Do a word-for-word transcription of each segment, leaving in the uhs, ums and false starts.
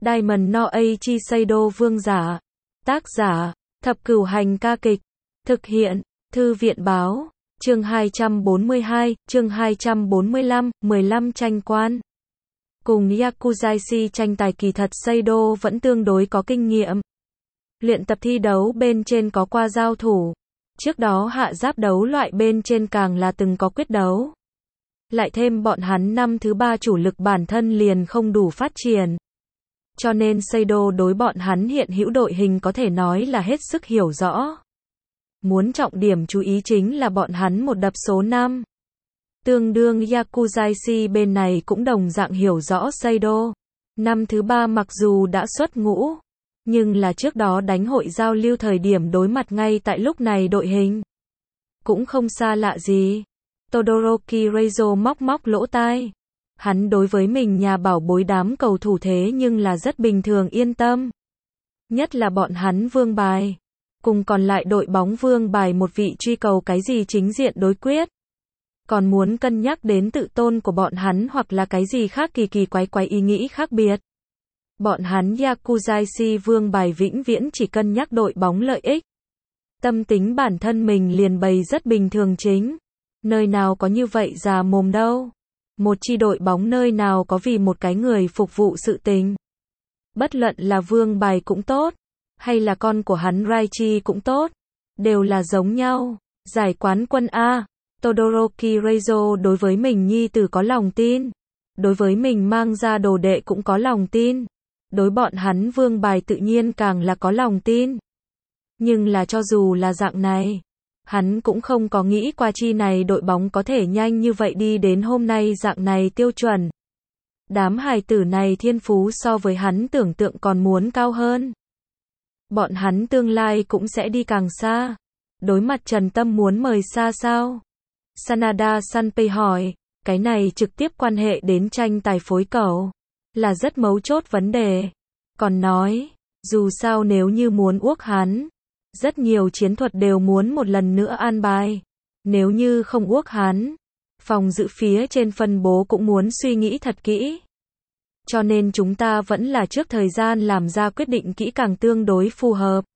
Diamond no Aichi Seido vương giả. Tác giả, Thập Cửu Hành ca kịch. Thực hiện, Thư viện báo. Chương hai trăm bốn mươi hai, chương hai trăm bốn mươi lăm, mười lăm tranh quan. Cùng Yakuzaishi tranh tài kỳ thật Seido vẫn tương đối có kinh nghiệm. Luyện tập thi đấu bên trên có qua giao thủ. Trước đó hạ giáp đấu loại bên trên càng là từng có quyết đấu. Lại thêm bọn hắn năm thứ ba chủ lực bản thân liền không đủ phát triển. Cho nên Seido đối bọn hắn hiện hữu đội hình có thể nói là hết sức hiểu rõ. Muốn trọng điểm chú ý chính là bọn hắn một đập số năm. Tương đương Yakuzaishi bên này cũng đồng dạng hiểu rõ Seido. Năm thứ ba mặc dù đã xuất ngũ, nhưng là trước đó đánh hội giao lưu thời điểm đối mặt ngay tại lúc này đội hình. Cũng không xa lạ gì. Todoroki Reizo móc móc lỗ tai. Hắn đối với mình nhà bảo bối đám cầu thủ thế nhưng là rất bình thường yên tâm. Nhất là bọn hắn vương bài. Cùng còn lại đội bóng vương bài một vị truy cầu cái gì chính diện đối quyết. Còn muốn cân nhắc đến tự tôn của bọn hắn hoặc là cái gì khác kỳ kỳ quái quái ý nghĩ khác biệt. Bọn hắn Yakuzaishi vương bài vĩnh viễn chỉ cân nhắc đội bóng lợi ích. Tâm tính bản thân mình liền bày rất bình thường chính. Nơi nào có như vậy già mồm đâu. Một chi đội bóng nơi nào có vì một cái người phục vụ sự tình. Bất luận là vương bài cũng tốt, hay là con của hắn Raichi cũng tốt, đều là giống nhau. Giải quán quân A, Todoroki Reizo đối với mình nhi tử có lòng tin. Đối với mình mang ra đồ đệ cũng có lòng tin. Đối bọn hắn vương bài tự nhiên càng là có lòng tin. Nhưng là cho dù là dạng này, hắn cũng không có nghĩ qua chi này đội bóng có thể nhanh như vậy đi đến hôm nay dạng này tiêu chuẩn. Đám hài tử này thiên phú so với hắn tưởng tượng còn muốn cao hơn. Bọn hắn tương lai cũng sẽ đi càng xa. Đối mặt Trần Tâm muốn mời xa sao? Sanada Sanpei hỏi, cái này trực tiếp quan hệ đến tranh tài phối cầu. Là rất mấu chốt vấn đề. Còn nói, dù sao nếu như muốn uốc hắn, rất nhiều chiến thuật đều muốn một lần nữa an bài. Nếu như không uốc hắn, phòng giữ phía trên phân bố cũng muốn suy nghĩ thật kỹ. Cho nên chúng ta vẫn là trước thời gian làm ra quyết định kỹ càng tương đối phù hợp.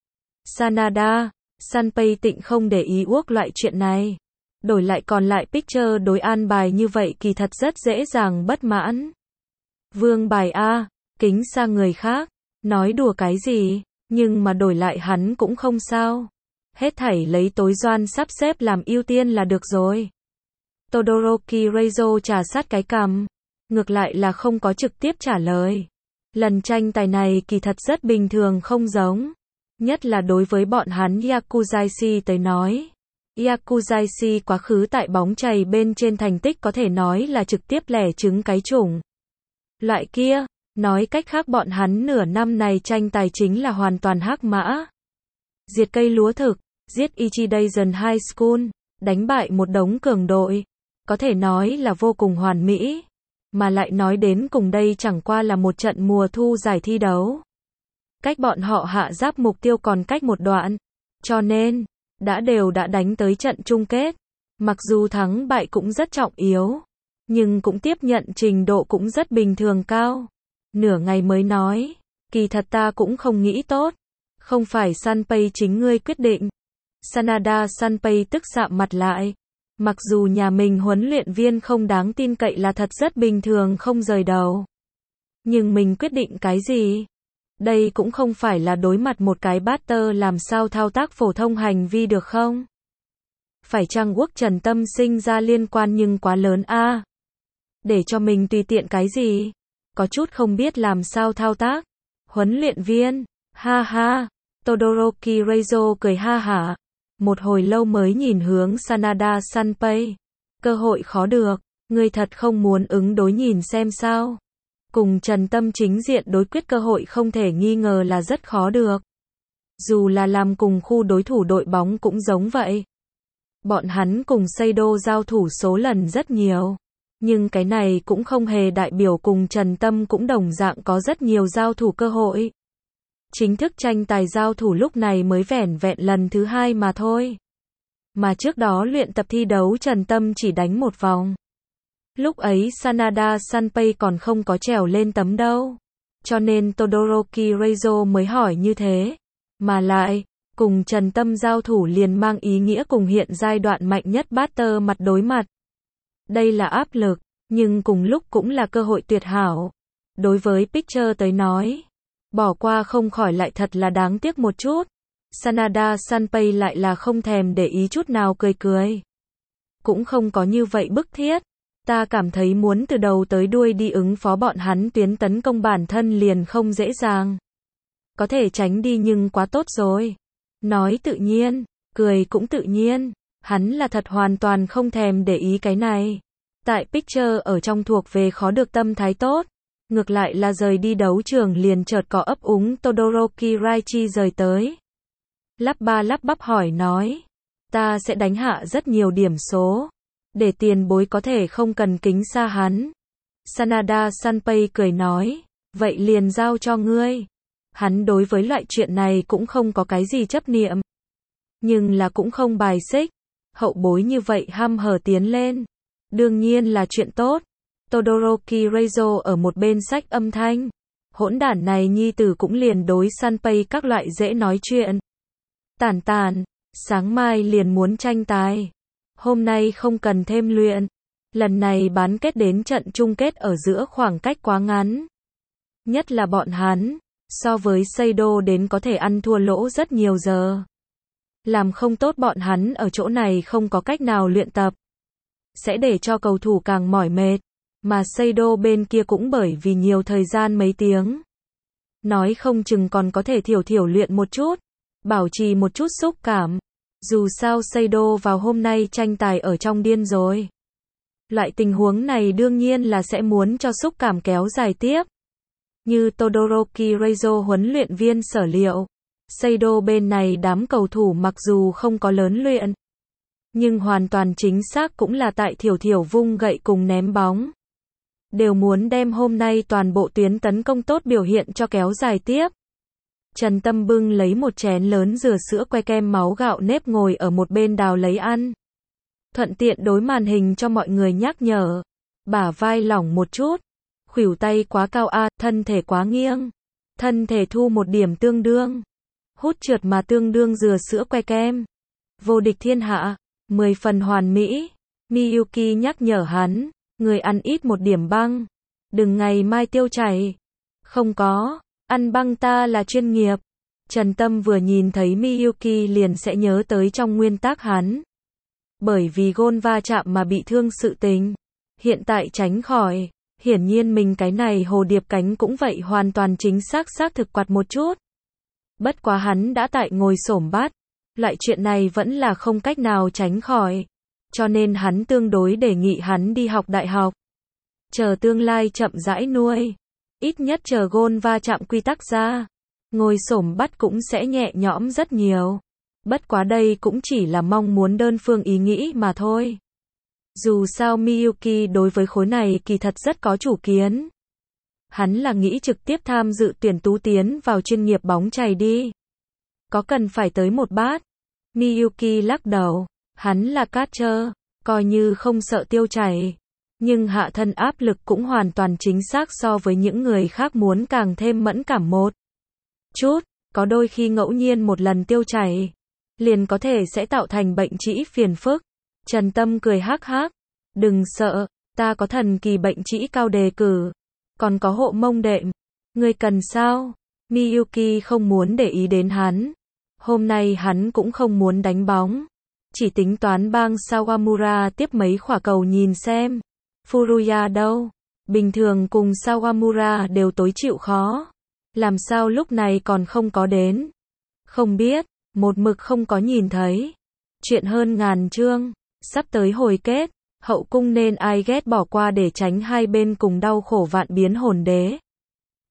Sanada, Sanpei tịnh không để ý uốc loại chuyện này. Đổi lại còn lại picture đối an bài như vậy kỳ thật rất dễ dàng bất mãn. Vương bài A, kính xa người khác, nói đùa cái gì, nhưng mà đổi lại hắn cũng không sao. Hết thảy lấy tối doan sắp xếp làm ưu tiên là được rồi. Todoroki Reizo trà sát cái cằm, ngược lại là không có trực tiếp trả lời. Lần tranh tài này kỳ thật rất bình thường không giống. Nhất là đối với bọn hắn Yakuzaishi tới nói. Yakuzaishi quá khứ tại bóng chày bên trên thành tích có thể nói là trực tiếp lẻ trứng cái chủng. Loại kia, nói cách khác bọn hắn nửa năm này tranh tài chính là hoàn toàn hắc mã. Diệt cây lúa thực, giết Ichidaisen High School, đánh bại một đống cường đội. Có thể nói là vô cùng hoàn mỹ. Mà lại nói đến cùng đây chẳng qua là một trận mùa thu giải thi đấu. Cách bọn họ hạ giáp mục tiêu còn cách một đoạn. Cho nên, đã đều đã đánh tới trận chung kết. Mặc dù thắng bại cũng rất trọng yếu. Nhưng cũng tiếp nhận trình độ cũng rất bình thường cao. Nửa ngày mới nói, kỳ thật ta cũng không nghĩ tốt. Không phải Sanpei chính ngươi quyết định. Sanada Sanpei tức sạm mặt lại. Mặc dù nhà mình huấn luyện viên không đáng tin cậy là thật rất bình thường không rời đầu. Nhưng mình quyết định cái gì? Đây cũng không phải là đối mặt một cái batter làm sao thao tác phổ thông hành vi được không? Phải chăng Quốc Trần Tâm sinh ra liên quan nhưng quá lớn a à? Để cho mình tùy tiện cái gì? Có chút không biết làm sao thao tác. Huấn luyện viên, ha ha, Todoroki Reizo cười ha hả. Một hồi lâu mới nhìn hướng Sanada Sanpei. Cơ hội khó được, ngươi thật không muốn ứng đối nhìn xem sao. Cùng Trần Tâm chính diện đối quyết cơ hội không thể nghi ngờ là rất khó được. Dù là làm cùng khu đối thủ đội bóng cũng giống vậy. Bọn hắn cùng Seido giao thủ số lần rất nhiều. Nhưng cái này cũng không hề đại biểu cùng Trần Tâm cũng đồng dạng có rất nhiều giao thủ cơ hội. Chính thức tranh tài giao thủ lúc này mới vẻn vẹn lần thứ hai mà thôi. Mà trước đó luyện tập thi đấu Trần Tâm chỉ đánh một vòng. Lúc ấy Sanada Sanpei còn không có trèo lên tấm đâu. cho nên Todoroki Reizo mới hỏi như thế. Mà lại, cùng Trần Tâm giao thủ liền mang ý nghĩa cùng hiện giai đoạn mạnh nhất Butter mặt đối mặt. Đây là áp lực, nhưng cùng lúc cũng là cơ hội tuyệt hảo. Đối với Picture tới nói, bỏ qua không khỏi lại thật là đáng tiếc một chút. Sanada Sanpei lại là không thèm để ý chút nào cười cười. Cũng không có như vậy bức thiết. Ta cảm thấy muốn từ đầu tới đuôi đi ứng phó bọn hắn tuyến tấn công bản thân liền không dễ dàng. Có thể tránh đi nhưng quá tốt rồi. Nói tự nhiên, cười cũng tự nhiên. Hắn là thật hoàn toàn không thèm để ý cái này. Tại Picture ở trong thuộc về khó được tâm thái tốt. Ngược lại là rời đi đấu trường liền chợt có ấp úng Todoroki Raichi rời tới. Lắp ba lắp bắp hỏi nói. Ta sẽ đánh hạ rất nhiều điểm số. Để tiền bối có thể không cần kính xa hắn. Sanada Sanpei cười nói. Vậy liền giao cho ngươi. Hắn đối với loại chuyện này cũng không có cái gì chấp niệm. Nhưng là cũng không bài xích. Hậu bối như vậy hăm hở tiến lên. Đương nhiên là chuyện tốt. Todoroki Reizo ở một bên sách âm thanh. Hỗn đản này nhi tử cũng liền đối Sanpei các loại dễ nói chuyện. Tản tản, sáng mai liền muốn tranh tài. Hôm nay không cần thêm luyện. Lần này bán kết đến trận chung kết ở giữa khoảng cách quá ngắn. Nhất là bọn hắn, so với Seido đến có thể ăn thua lỗ rất nhiều giờ. Làm không tốt bọn hắn ở chỗ này không có cách nào luyện tập. Sẽ để cho cầu thủ càng mỏi mệt. Mà Seido bên kia cũng bởi vì nhiều thời gian mấy tiếng. Nói không chừng còn có thể thiểu thiểu luyện một chút. Bảo trì một chút xúc cảm. Dù sao Seido vào hôm nay tranh tài ở trong điên rồi. Loại tình huống này đương nhiên là sẽ muốn cho xúc cảm kéo dài tiếp. Như Todoroki Reizo huấn luyện viên sở liệu. Seido bên này đám cầu thủ mặc dù không có lớn luyện. Nhưng hoàn toàn chính xác cũng là tại thiểu thiểu vung gậy cùng ném bóng. Đều muốn đem hôm nay toàn bộ tuyến tấn công tốt biểu hiện cho kéo dài tiếp. Trần Tâm bưng lấy một chén lớn dừa sữa que kem máu gạo nếp ngồi ở một bên đào lấy ăn. Thuận tiện đối màn hình cho mọi người nhắc nhở. Bả vai lỏng một chút. Khuỷu tay quá cao a, thân thể quá nghiêng. Thân thể thu một điểm tương đương. Hút trượt mà tương đương dừa sữa que kem. Vô địch thiên hạ. Mười phần hoàn mỹ. Miyuki nhắc nhở hắn. Người ăn ít một điểm băng. Đừng ngày mai tiêu chảy. Không có. Ăn băng ta là chuyên nghiệp. Trần Tâm vừa nhìn thấy Miyuki liền sẽ nhớ tới trong nguyên tắc hắn. Bởi vì gôn va chạm mà bị thương sự tình. Hiện tại tránh khỏi. Hiển nhiên mình cái này hồ điệp cánh cũng vậy hoàn toàn chính xác xác thực quạt một chút. Bất quá hắn đã tại ngồi xổm bát. Loại chuyện này vẫn là không cách nào tránh khỏi. Cho nên hắn tương đối đề nghị hắn đi học đại học. Chờ tương lai chậm rãi nuôi. Ít nhất chờ gôn va chạm quy tắc ra. Ngồi xổm bắt cũng sẽ nhẹ nhõm rất nhiều. Bất quá đây cũng chỉ là mong muốn đơn phương ý nghĩ mà thôi. Dù sao Miyuki đối với khối này kỳ thật rất có chủ kiến. Hắn là nghĩ trực tiếp tham dự tuyển tú tiến vào chuyên nghiệp bóng chày đi. Có cần phải tới một bát? Miyuki lắc đầu. Hắn là catcher, coi như không sợ tiêu chảy. Nhưng hạ thân áp lực cũng hoàn toàn chính xác so với những người khác muốn càng thêm mẫn cảm một chút. Có đôi khi ngẫu nhiên một lần tiêu chảy, liền có thể sẽ tạo thành bệnh trĩ phiền phức. Trần Tâm cười hắc hắc. Đừng sợ, ta có thần kỳ bệnh trĩ cao đề cử. Còn có hộ mông đệm. Ngươi cần sao? Miyuki không muốn để ý đến hắn. Hôm nay hắn cũng không muốn đánh bóng. Chỉ tính toán bang Sawamura tiếp mấy quả cầu nhìn xem. Furuya đâu? Bình thường cùng Sawamura đều tối chịu khó. Làm sao lúc này còn không có đến? Không biết, một mực không có nhìn thấy. Chuyện hơn ngàn chương. Sắp tới hồi kết. Hậu cung nên ai ghét bỏ qua để tránh hai bên cùng đau khổ vạn biến hồn đế.